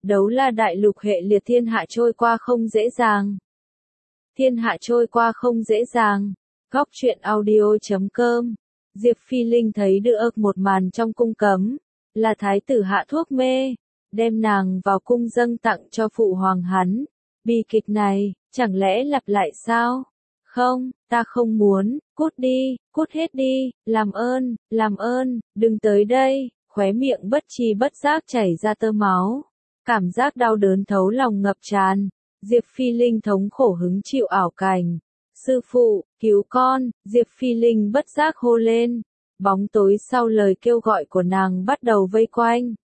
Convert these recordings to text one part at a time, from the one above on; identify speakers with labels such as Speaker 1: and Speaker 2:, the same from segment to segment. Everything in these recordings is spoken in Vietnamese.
Speaker 1: Đấu la đại lục hệ liệt thiên hạ trôi qua không dễ dàng. Thiên hạ trôi qua không dễ dàng. Góc truyện audio.com. Diệp Phi Linh thấy được một màn trong cung cấm, là thái tử hạ thuốc mê, đem nàng vào cung dâng tặng cho phụ hoàng hắn. Bi kịch này, chẳng lẽ lặp lại sao? Không, ta không muốn, cút đi, cút hết đi, làm ơn, đừng tới đây, khóe miệng bất tri bất giác chảy ra tơ máu. Cảm giác đau đớn thấu lòng ngập tràn, Diệp Phi Linh thống khổ hứng chịu ảo cảnh. Sư phụ, cứu con, Diệp Phi Linh bất giác hô lên. Bóng tối sau lời kêu gọi của nàng bắt đầu vây quanh.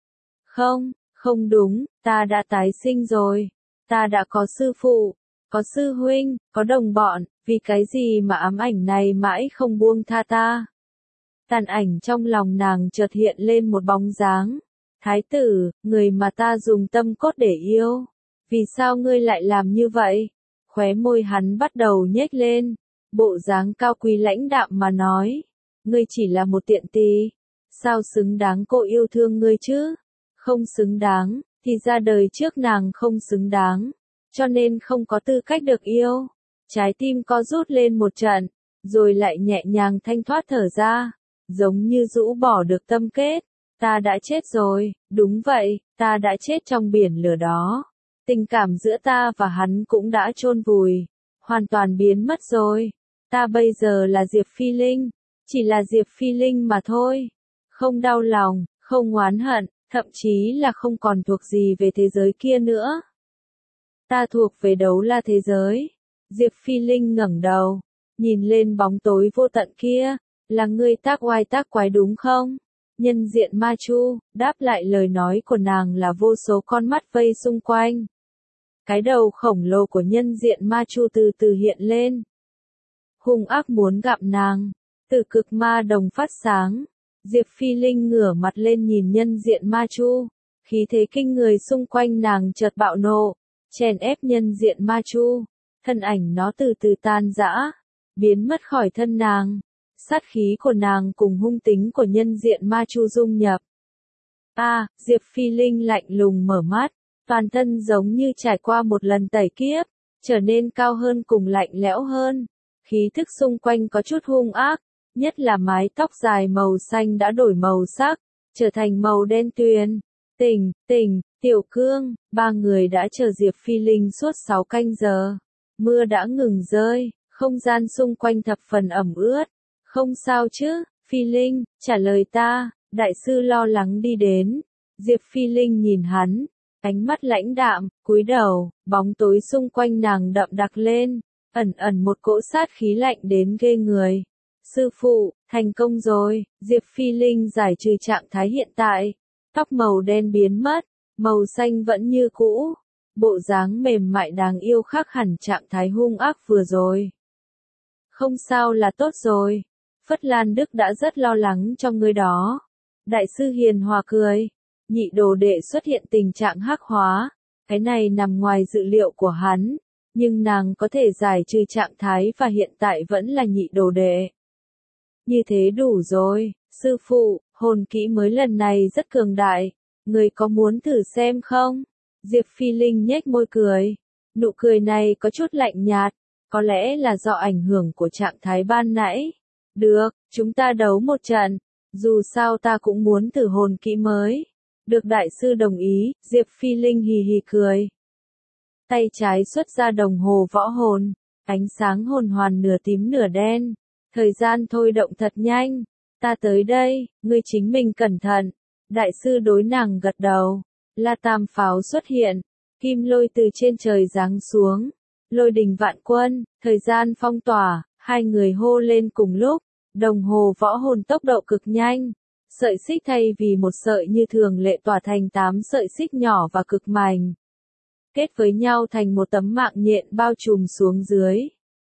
Speaker 1: Không đúng, ta đã tái sinh rồi. Ta đã có sư phụ, có sư huynh, có đồng bọn, vì cái gì mà ám ảnh này mãi không buông tha ta. Tàn ảnh trong lòng nàng chợt hiện lên một bóng dáng. Thái tử, người mà ta dùng tâm cốt để yêu. Vì sao ngươi lại làm như vậy? Khóe môi hắn bắt đầu nhếch lên. Bộ dáng cao quý lãnh đạm mà nói. Ngươi chỉ là một tiện tỳ. Sao xứng đáng cô yêu thương ngươi chứ? Không xứng đáng, thì ra đời trước nàng không xứng đáng. Cho nên không có tư cách được yêu. Trái tim co rút lên một trận. Rồi lại nhẹ nhàng thanh thoát thở ra. Giống như rũ bỏ được tâm kết. Ta đã chết rồi, đúng vậy, ta đã chết trong biển lửa đó. Tình cảm giữa ta và hắn cũng đã chôn vùi, hoàn toàn biến mất rồi. Ta bây giờ là Diệp Phi Linh, chỉ là Diệp Phi Linh mà thôi. Không đau lòng, không oán hận, thậm chí là không còn thuộc gì về thế giới kia nữa. Ta thuộc về đấu la thế giới. Diệp Phi Linh ngẩng đầu, nhìn lên bóng tối vô tận kia, là ngươi tác oai tác quái đúng không? Nhân diện ma chu, đáp lại lời nói của nàng là vô số con mắt vây xung quanh. Cái đầu khổng lồ của nhân diện ma chu từ từ hiện lên. Hung ác muốn gặm nàng, từ cực ma đồng phát sáng. Diệp Phi Linh ngửa mặt lên nhìn nhân diện ma chu, khí thế kinh người xung quanh nàng chợt bạo nộ, chèn ép nhân diện ma chu, thân ảnh nó từ từ tan rã, biến mất khỏi thân nàng. Sát khí của nàng cùng hung tính của nhân diện ma chu dung nhập. Diệp Phi Linh lạnh lùng mở mắt, toàn thân giống như trải qua một lần tẩy kiếp, trở nên cao hơn cùng lạnh lẽo hơn. Khí thức xung quanh có chút hung ác, nhất là mái tóc dài màu xanh đã đổi màu sắc, trở thành màu đen tuyền. Tỉnh, Tiểu Cương, ba người đã chờ Diệp Phi Linh suốt 6 canh giờ. Mưa đã ngừng rơi, không gian xung quanh thập phần ẩm ướt. Không sao chứ, Phi Linh, trả lời ta, đại sư lo lắng đi đến. Diệp Phi Linh nhìn hắn, ánh mắt lãnh đạm, cúi đầu, bóng tối xung quanh nàng đậm đặc lên, ẩn một cỗ sát khí lạnh đến ghê người. Sư phụ, thành công rồi, Diệp Phi Linh giải trừ trạng thái hiện tại, tóc màu đen biến mất, màu xanh vẫn như cũ, bộ dáng mềm mại đáng yêu khác hẳn trạng thái hung ác vừa rồi. Không sao là tốt rồi. Phất Lan Đức đã rất lo lắng cho ngươi đó. Đại sư hiền hòa cười. Nhị đồ đệ xuất hiện tình trạng hắc hóa. Cái này nằm ngoài dự liệu của hắn. Nhưng nàng có thể giải trừ trạng thái và hiện tại vẫn là nhị đồ đệ. Như thế đủ rồi. Sư phụ, hồn kỹ mới lần này rất cường đại. Người có muốn thử xem không? Diệp Phi Linh nhếch môi cười. Nụ cười này có chút lạnh nhạt. Có lẽ là do ảnh hưởng của trạng thái ban nãy. Được, chúng ta đấu một trận. Dù sao ta cũng muốn thử hồn kỹ mới. Được đại sư đồng ý, Diệp Phi Linh hì hì cười. Tay trái xuất ra đồng hồ võ hồn. Ánh sáng hồn hoàn nửa tím nửa đen. Thời gian thôi động thật nhanh. Ta tới đây, ngươi chính mình cẩn thận. Đại sư đối nàng gật đầu. La Tam pháo xuất hiện. Kim lôi từ trên trời giáng xuống. Lôi đình vạn quân, thời gian phong tỏa, hai người hô lên cùng lúc. Đồng hồ võ hồn tốc độ cực nhanh. Sợi xích thay vì một sợi như thường lệ tỏa thành 8 sợi xích nhỏ và cực mảnh. Kết với nhau thành một tấm mạng nhện bao trùm xuống dưới.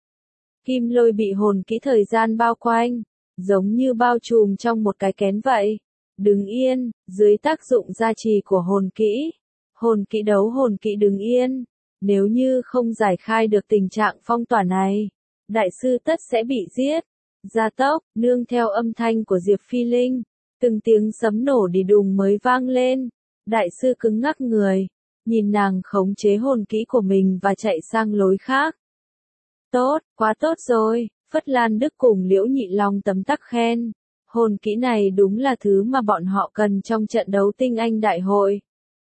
Speaker 1: Kim lôi bị hồn kỹ thời gian bao quanh, giống như bao trùm trong một cái kén vậy. Đứng yên, dưới tác dụng gia trì của hồn kỹ. Hồn kỹ đấu hồn kỹ đứng yên. Nếu như không giải khai được tình trạng phong tỏa này, đại sư tất sẽ bị giết. Gia tốc, nương theo âm thanh của Diệp Phi Linh, từng tiếng sấm nổ đi đùng mới vang lên. Đại sư cứng ngắc người, nhìn nàng khống chế hồn kỹ của mình và chạy sang lối khác. Tốt, quá tốt rồi, Phất Lan Đức cùng Liễu Nhị Long tấm tắc khen. Hồn kỹ này đúng là thứ mà bọn họ cần trong trận đấu tinh anh đại hội.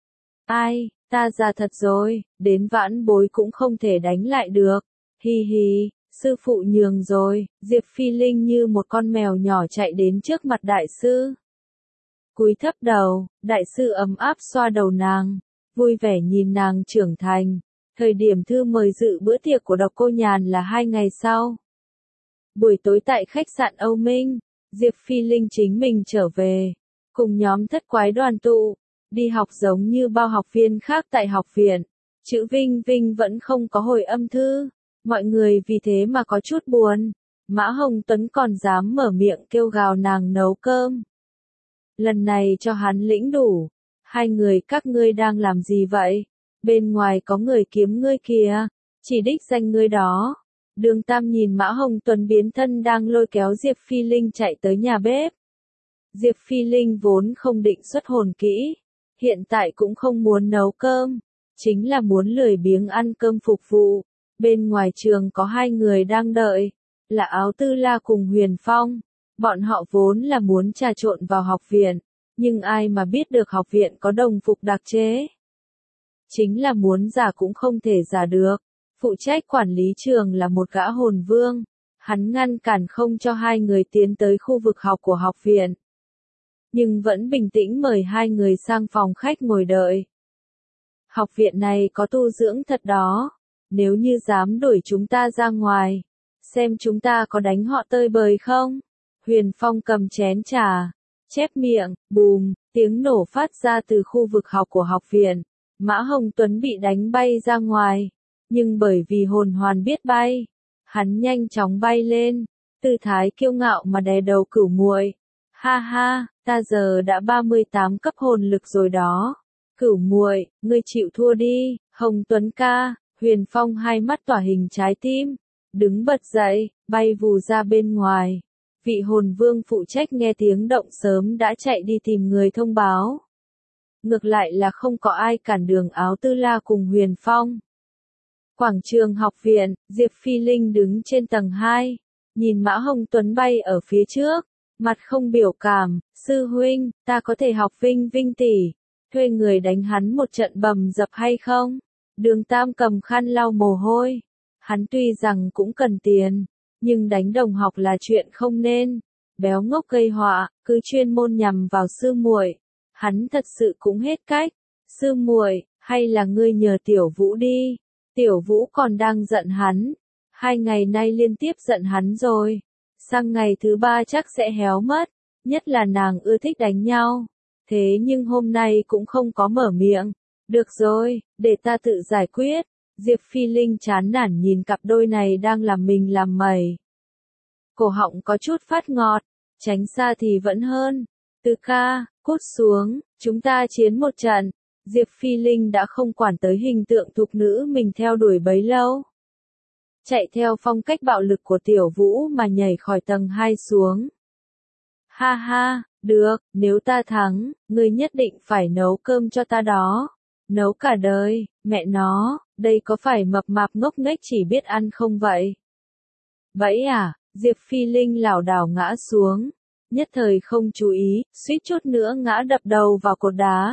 Speaker 1: Ai, ta già thật rồi, đến vãn bối cũng không thể đánh lại được. Hi hi, sư phụ nhường rồi, Diệp Phi Linh như một con mèo nhỏ chạy đến trước mặt đại sư. Cúi thấp đầu, đại sư ấm áp xoa đầu nàng, vui vẻ nhìn nàng trưởng thành. Thời điểm thư mời dự bữa tiệc của Độc Cô Nhàn là 2 ngày sau. Buổi tối tại khách sạn Âu Minh, Diệp Phi Linh chính mình trở về, cùng nhóm thất quái đoàn tụ, đi học giống như bao học viên khác tại học viện. Chữ Vinh Vinh vẫn không có hồi âm thư, mọi người vì thế mà có chút buồn. Mã Hồng Tuấn còn dám mở miệng kêu gào nàng nấu cơm. Lần này cho hắn lĩnh đủ. Hai người các ngươi đang làm gì vậy? Bên ngoài có người kiếm ngươi kìa, chỉ đích danh ngươi đó. Đường Tam nhìn Mã Hồng Tuấn biến thân đang lôi kéo Diệp Phi Linh chạy tới nhà bếp. Diệp Phi Linh vốn không định xuất hồn kỹ, hiện tại cũng không muốn nấu cơm, chính là muốn lười biếng ăn cơm phục vụ. Bên ngoài trường có 2 người đang đợi, là Áo Tư La cùng Huyền Phong. Bọn họ vốn là muốn trà trộn vào học viện, nhưng ai mà biết được học viện có đồng phục đặc chế. Chính là muốn giả cũng không thể giả được. Phụ trách quản lý trường là một gã hồn vương, hắn ngăn cản không cho 2 người tiến tới khu vực học của học viện. Nhưng vẫn bình tĩnh mời 2 người sang phòng khách ngồi đợi. Học viện này có tu dưỡng thật đó, nếu như dám đuổi chúng ta ra ngoài, xem chúng ta có đánh họ tơi bời không? Huyền Phong cầm chén trà, chép miệng, bùm, tiếng nổ phát ra từ khu vực học của học viện. Mã Hồng Tuấn bị đánh bay ra ngoài, nhưng bởi vì hồn hoàn biết bay, hắn nhanh chóng bay lên, tư thái kiêu ngạo mà đè đầu Cửu Muội. Ha ha, ta giờ đã 38 cấp hồn lực rồi đó. Cửu Muội, ngươi chịu thua đi. Hồng Tuấn ca. Huyền Phong hai mắt tỏa hình trái tim, đứng bật dậy, bay vù ra bên ngoài. Vị hồn vương phụ trách nghe tiếng động sớm đã chạy đi tìm người thông báo. Ngược lại là không có ai cản đường Áo Tư La cùng Huyền Phong. Quảng trường học viện, Diệp Phi Linh đứng trên tầng 2, nhìn Mã Hồng Tuấn bay ở phía trước, mặt không biểu cảm. Sư huynh, ta có thể học Vinh Vinh tỷ, thuê người đánh hắn một trận bầm dập hay không? Đường Tam cầm khăn lau mồ hôi. Hắn tuy rằng cũng cần tiền, nhưng đánh đồng học là chuyện không nên. Béo ngốc gây họa, cứ chuyên môn nhằm vào sư muội. Hắn thật sự cũng hết cách. Sư muội, hay là ngươi nhờ Tiểu Vũ đi. Tiểu Vũ còn đang giận hắn. 2 ngày nay liên tiếp giận hắn rồi. Sang ngày thứ 3 chắc sẽ héo mất. Nhất là nàng ưa thích đánh nhau. Thế nhưng hôm nay cũng không có mở miệng. Được rồi, để ta tự giải quyết. Diệp Phi Linh chán nản nhìn cặp đôi này đang làm mình làm mày. Cổ họng có chút phát ngọt, tránh xa thì vẫn hơn. Từ ca, cút xuống, chúng ta chiến một trận. Diệp Phi Linh đã không quản tới hình tượng thục nữ mình theo đuổi bấy lâu. Chạy theo phong cách bạo lực của Tiểu Vũ mà nhảy khỏi tầng 2 xuống. Ha ha, được, nếu ta thắng, ngươi nhất định phải nấu cơm cho ta đó. Nấu cả đời, mẹ nó, đây có phải mập mạp ngốc nghếch chỉ biết ăn không vậy? Vậy à, Diệp Phi Linh lảo đảo ngã xuống, nhất thời không chú ý, suýt chút nữa ngã đập đầu vào cột đá.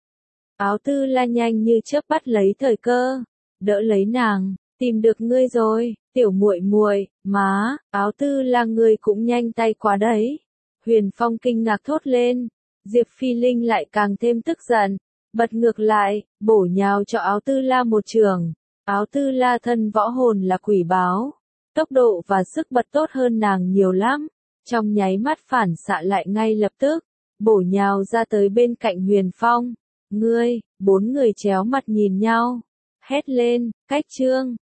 Speaker 1: Áo Tư La nhanh như chớp bắt lấy thời cơ, đỡ lấy nàng, tìm được ngươi rồi, Tiểu muội muội, má, Áo Tư La ngươi cũng nhanh tay quá đấy. Huyền Phong kinh ngạc thốt lên, Diệp Phi Linh lại càng thêm tức giận. Bật ngược lại, bổ nhào cho Áo Tư La một trường. Áo Tư La thân võ hồn là quỷ báo, tốc độ và sức bật tốt hơn nàng nhiều lắm. Trong nháy mắt phản xạ lại ngay lập tức, bổ nhào ra tới bên cạnh Huyền Phong. Ngươi, 4 người chéo mặt nhìn nhau, hét lên, cách chương.